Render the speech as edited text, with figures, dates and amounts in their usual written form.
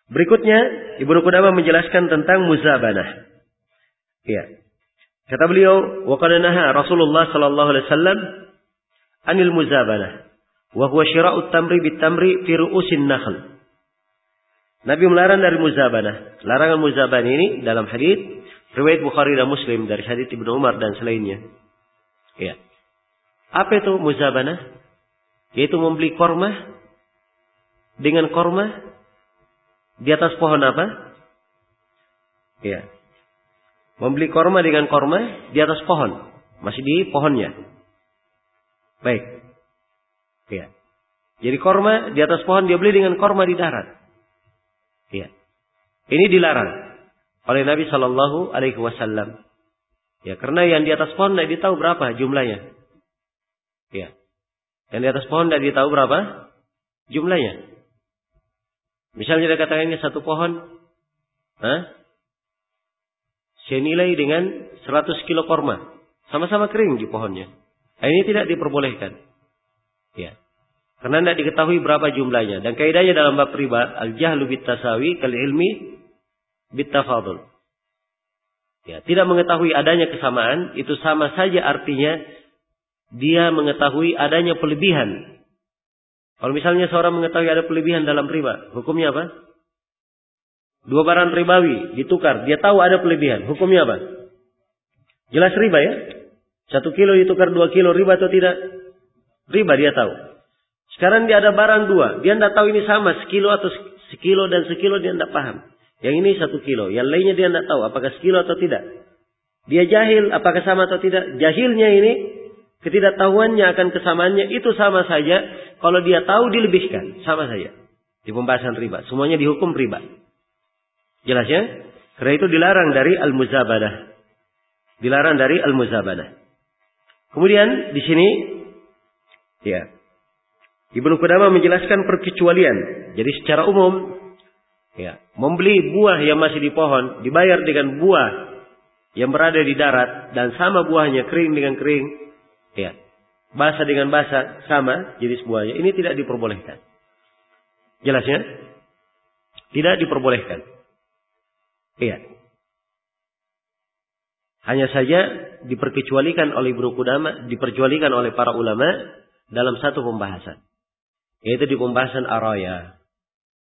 Berikutnya Ibnu Qudamah menjelaskan tentang muzabanah. Ya. Kata beliau, wa qad naha Rasulullah sallallahu alaihi wasallam anil muzabanah wa huwa syira'ut tamri bit-tamri fi ru'usin nakhl. Nabi melarang dari muzabanah. Larangan muzabanah ini dalam hadis riwayat Bukhari dan Muslim dari hadis Ibnu Umar dan selainnya. Ya. Apa itu muzabanah? Yaitu membeli korma dengan korma di atas pohon apa? Ya. Membeli korma dengan korma di atas pohon. Masih di pohonnya. Baik. Ya. Jadi korma di atas pohon dia beli dengan korma di darat. Ya. Ini dilarang oleh Nabi Shallallahu Alaihi Wasallam. Ya, karena yang di atas pohon tidak ditahu berapa jumlahnya. Ya. Yang di atas pohon tidak ditahu berapa jumlahnya. Misalnya dia katakan ini satu pohon, senilai dengan 100 kilo korma, sama-sama kering di pohonnya. Ini tidak diperbolehkan. Ya. Karena tidak diketahui berapa jumlahnya. Dan kaidahnya dalam bab riba, al-jahlu bit-tasawi kal-ilmi bit-tafadul. Ya, tidak mengetahui adanya kesamaan, itu sama saja artinya dia mengetahui adanya pelebihan. Kalau misalnya seorang mengetahui ada pelebihan dalam riba, hukumnya apa? Dua barang ribawi ditukar, dia tahu ada pelebihan, hukumnya apa? Jelas riba ya? 1 kilo ditukar 2 kilo, riba atau tidak? Riba dia tahu. Sekarang dia ada barang 2, dia tidak tahu ini sama sekilo atau sekilo dan sekilo, dia tidak paham. Yang ini 1 kilo, yang lainnya dia tidak tahu apakah sekilo atau tidak. Dia jahil apakah sama atau tidak. Jahilnya ini, ketidaktahuannya akan kesamaannya itu sama saja. Kalau dia tahu dilebihkan, sama saja. Di pembahasan riba, semuanya dihukum riba. Jelas ya? Karena itu dilarang dari al-muzabanah. Dilarang dari al-muzabanah. Kemudian di sini, ya, Ibnu Qudamah menjelaskan perkecualian. Jadi secara umum, ya, membeli buah yang masih di pohon dibayar dengan buah yang berada di darat dan sama buahnya, kering dengan kering, ya, basah dengan basah, sama jenis buahnya, ini tidak diperbolehkan. Jelasnya? Tidak diperbolehkan. Iya. Hanya saja diperkecualikan oleh Ibnu Qudamah, diperkecualikan oleh para ulama dalam satu pembahasan, yaitu di pembahasan araya.